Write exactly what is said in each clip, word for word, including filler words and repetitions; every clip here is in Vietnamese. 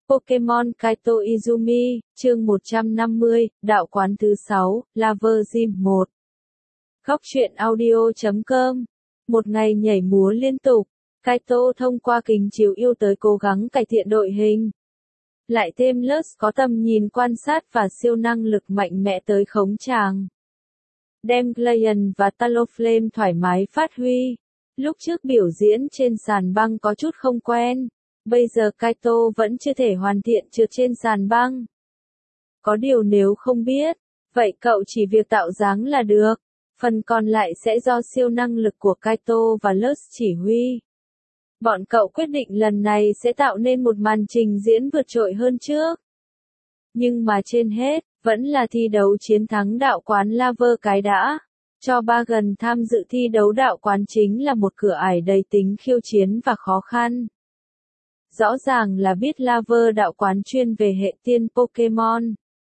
Pokemon Kaito Izumi, chương một trăm năm mươi, đạo quán thứ sáu, Lover Gym một. Góc truyện audio chấm com. Một ngày nhảy múa liên tục, Kaito thông qua kính chiếu yêu tới cố gắng cải thiện đội hình. Lại thêm Lux có tầm nhìn quan sát và siêu năng lực mạnh mẽ tới khống tràng. Đem Glacian và Talonflame thoải mái phát huy. Lúc trước biểu diễn trên sàn băng có chút không quen. Bây giờ Kaito vẫn chưa thể hoàn thiện trượt trên sàn băng. Có điều nếu không biết, vậy cậu chỉ việc tạo dáng là được. Phần còn lại sẽ do siêu năng lực của Kaito và Lux chỉ huy. Bọn cậu quyết định lần này sẽ tạo nên một màn trình diễn vượt trội hơn trước. Nhưng mà trên hết, vẫn là thi đấu chiến thắng đạo quán Lover cái đã. Cho Bagan tham dự thi đấu đạo quán chính là một cửa ải đầy tính khiêu chiến và khó khăn. Rõ ràng là biết Lover đạo quán chuyên về hệ tiên Pokemon.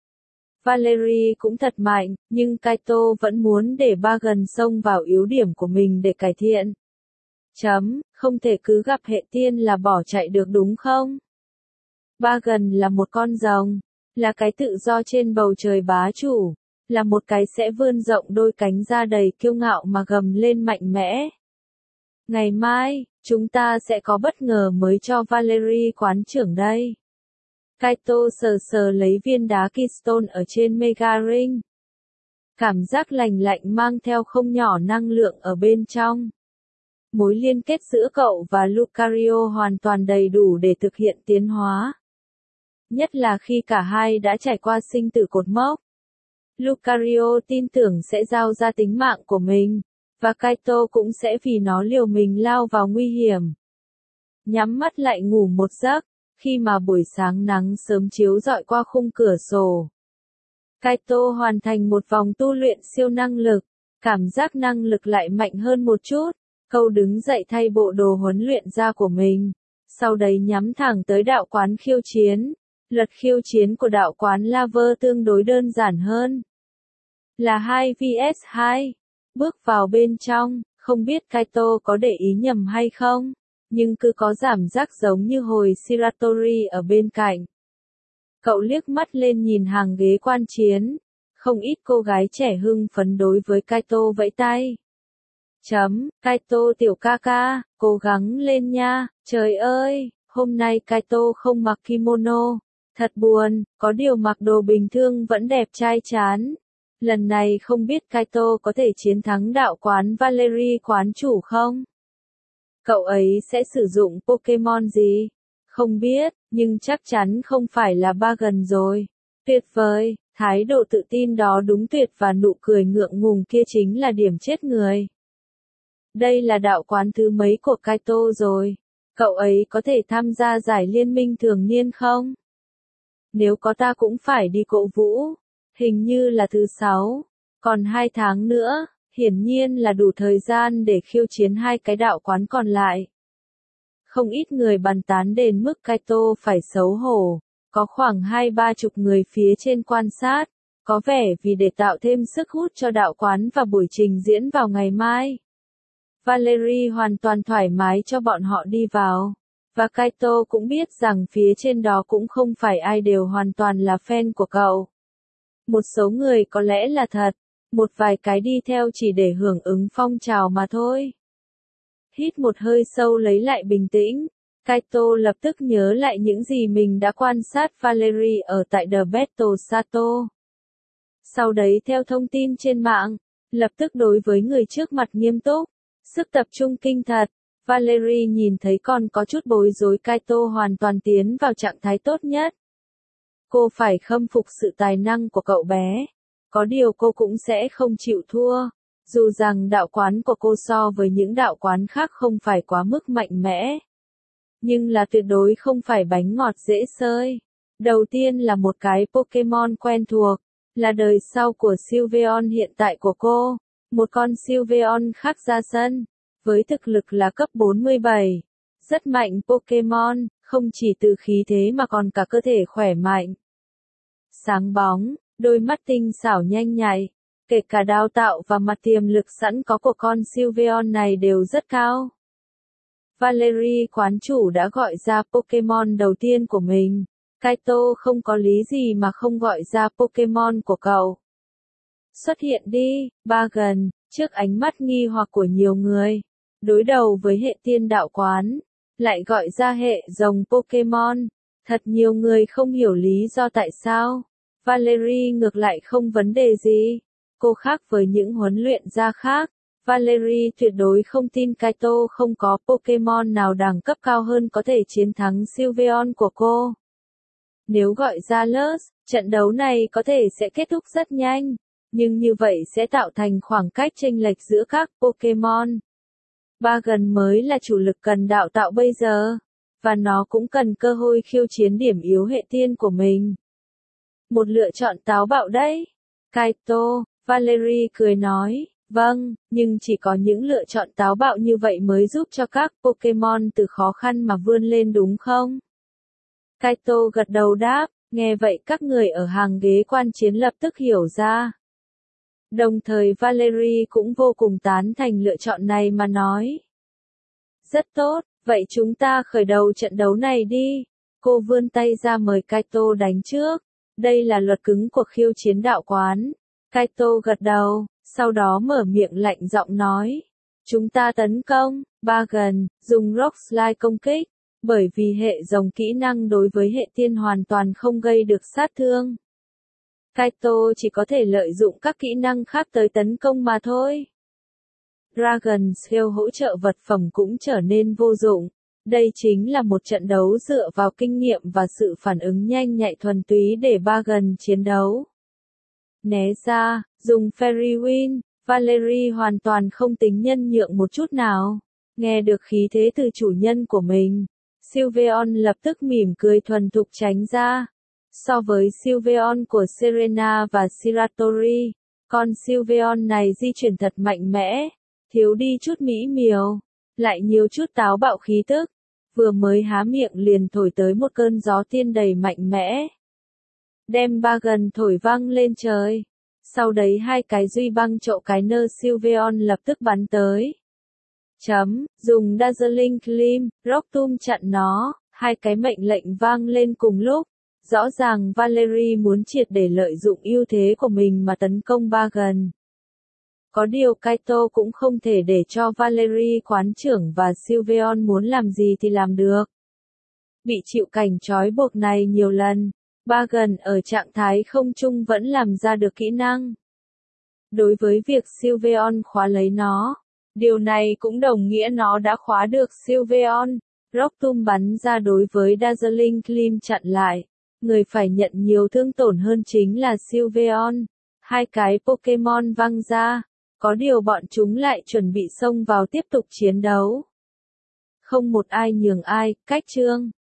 Valerie cũng thật mạnh, nhưng Kaito vẫn muốn để Bagan xông vào yếu điểm của mình để cải thiện. Chấm, không thể cứ gặp hệ tiên là bỏ chạy được đúng không? Bagan là một con rồng, là cái tự do trên bầu trời bá chủ, là một cái sẽ vươn rộng đôi cánh ra đầy kiêu ngạo mà gầm lên mạnh mẽ. Ngày mai, chúng ta sẽ có bất ngờ mới cho Valerie quán trưởng đây. Kaito sờ sờ lấy viên đá Keystone ở trên Mega Ring. Cảm giác lành lạnh mang theo không nhỏ năng lượng ở bên trong. Mối liên kết giữa cậu và Lucario hoàn toàn đầy đủ để thực hiện tiến hóa. Nhất là khi cả hai đã trải qua sinh tử cột mốc. Lucario tin tưởng sẽ giao ra tính mạng của mình. Và Kaito cũng sẽ vì nó liều mình lao vào nguy hiểm. Nhắm mắt lại ngủ một giấc, khi mà buổi sáng nắng sớm chiếu rọi qua khung cửa sổ. Kaito hoàn thành một vòng tu luyện siêu năng lực, cảm giác năng lực lại mạnh hơn một chút. Cậu đứng dậy thay bộ đồ huấn luyện ra của mình, sau đấy nhắm thẳng tới đạo quán khiêu chiến. Luật khiêu chiến của đạo quán Lover tương đối đơn giản hơn. Là hai vs hai. Bước vào bên trong, không biết Kaito có để ý nhầm hay không, nhưng cứ có cảm giác giống như hồi Shiratori ở bên cạnh. Cậu liếc mắt lên nhìn hàng ghế quan chiến, không ít cô gái trẻ hưng phấn đối với Kaito vẫy tay. Chấm, Kaito tiểu ca ca, cố gắng lên nha, trời ơi, hôm nay Kaito không mặc kimono, thật buồn, có điều mặc đồ bình thường vẫn đẹp trai chán. Lần này không biết Kaito có thể chiến thắng đạo quán Valerie quán chủ không? Cậu ấy sẽ sử dụng Pokemon gì? Không biết, nhưng chắc chắn không phải là Bagan rồi. Tuyệt vời, thái độ tự tin đó đúng tuyệt và nụ cười ngượng ngùng kia chính là điểm chết người. Đây là đạo quán thứ mấy của Kaito rồi? Cậu ấy có thể tham gia giải liên minh thường niên không? Nếu có ta cũng phải đi cổ vũ. Hình như là thứ sáu, còn hai tháng nữa, hiển nhiên là đủ thời gian để khiêu chiến hai cái đạo quán còn lại. Không ít người bàn tán đến mức Kaito phải xấu hổ, có khoảng hai ba chục người phía trên quan sát, có vẻ vì để tạo thêm sức hút cho đạo quán và buổi trình diễn vào ngày mai. Valerie hoàn toàn thoải mái cho bọn họ đi vào, và Kaito cũng biết rằng phía trên đó cũng không phải ai đều hoàn toàn là fan của cậu. Một số người có lẽ là thật, một vài cái đi theo chỉ để hưởng ứng phong trào mà thôi. Hít một hơi sâu lấy lại bình tĩnh, Kaito lập tức nhớ lại những gì mình đã quan sát Valerie ở tại The Battle Sato. Sau đấy theo thông tin trên mạng, lập tức đối với người trước mặt nghiêm túc, sức tập trung kinh thật. Valerie nhìn thấy còn có chút bối rối Kaito hoàn toàn tiến vào trạng thái tốt nhất. Cô phải khâm phục sự tài năng của cậu bé. Có điều cô cũng sẽ không chịu thua. Dù rằng đạo quán của cô so với những đạo quán khác không phải quá mức mạnh mẽ. Nhưng là tuyệt đối không phải bánh ngọt dễ xơi. Đầu tiên là một cái Pokemon quen thuộc. Là đời sau của Sylveon hiện tại của cô. Một con Sylveon khác ra sân. Với thực lực là cấp bốn mươi bảy. Rất mạnh Pokemon. Không chỉ từ khí thế mà còn cả cơ thể khỏe mạnh. Sáng bóng, đôi mắt tinh xảo nhanh nhạy, kể cả đào tạo và mặt tiềm lực sẵn có của con Sylveon này đều rất cao. Valerie quán chủ đã gọi ra Pokemon đầu tiên của mình, Kaito không có lý gì mà không gọi ra Pokemon của cậu. Xuất hiện đi, Bagan, trước ánh mắt nghi hoặc của nhiều người. Đối đầu với hệ tiên đạo quán, lại gọi ra hệ rồng Pokemon. Thật nhiều người không hiểu lý do tại sao. Valerie ngược lại không vấn đề gì. Cô khác với những huấn luyện gia khác. Valerie tuyệt đối không tin Kaito không có Pokemon nào đẳng cấp cao hơn có thể chiến thắng Sylveon của cô. Nếu gọi ra Lurs, trận đấu này có thể sẽ kết thúc rất nhanh, nhưng như vậy sẽ tạo thành khoảng cách chênh lệch giữa các Pokemon. Bagan mới là chủ lực cần đào tạo bây giờ, và nó cũng cần cơ hội khiêu chiến điểm yếu hệ tiên của mình. Một lựa chọn táo bạo đấy. Kaito, Valerie cười nói, vâng, nhưng chỉ có những lựa chọn táo bạo như vậy mới giúp cho các Pokemon từ khó khăn mà vươn lên đúng không? Kaito gật đầu đáp, nghe vậy các người ở hàng ghế quan chiến lập tức hiểu ra. Đồng thời Valerie cũng vô cùng tán thành lựa chọn này mà nói. Rất tốt, vậy chúng ta khởi đầu trận đấu này đi. Cô vươn tay ra mời Kaito đánh trước. Đây là luật cứng của khiêu chiến đạo quán. Kaito gật đầu, sau đó mở miệng lạnh giọng nói. Chúng ta tấn công, Bagan, dùng Rock Slide công kích. Bởi vì hệ rồng kỹ năng đối với hệ tiên hoàn toàn không gây được sát thương. Kaito chỉ có thể lợi dụng các kỹ năng khác tới tấn công mà thôi. Dragon Shell hỗ trợ vật phẩm cũng trở nên vô dụng. Đây chính là một trận đấu dựa vào kinh nghiệm và sự phản ứng nhanh nhạy thuần túy để Bagan chiến đấu. Né ra, dùng Fairy Wind, Valerie hoàn toàn không tính nhân nhượng một chút nào. Nghe được khí thế từ chủ nhân của mình, Sylveon lập tức mỉm cười thuần thục tránh ra. So với Sylveon của Serena và Shiratori, con Sylveon này di chuyển thật mạnh mẽ, thiếu đi chút mỹ miều, lại nhiều chút táo bạo khí tức, vừa mới há miệng liền thổi tới một cơn gió tiên đầy mạnh mẽ. Đem Bagan thổi văng lên trời, sau đấy hai cái duy băng trộ cái nơ Sylveon lập tức bắn tới. Chấm, dùng Dazzling Gleam, Rock Tomb chặn nó, hai cái mệnh lệnh vang lên cùng lúc. Rõ ràng Valerie muốn triệt để lợi dụng ưu thế của mình mà tấn công Bagan. Có điều Kaito cũng không thể để cho Valerie quán trưởng và Sylveon muốn làm gì thì làm được. Bị chịu cảnh trói buộc này nhiều lần, Bagan ở trạng thái không trung vẫn làm ra được kỹ năng. Đối với việc Sylveon khóa lấy nó, điều này cũng đồng nghĩa nó đã khóa được Sylveon. Rock Tomb bắn ra đối với Dazzling Gleam chặn lại. Người phải nhận nhiều thương tổn hơn chính là Sylveon. Hai cái Pokemon văng ra, có điều bọn chúng lại chuẩn bị xông vào tiếp tục chiến đấu. Không một ai nhường ai, cách chương.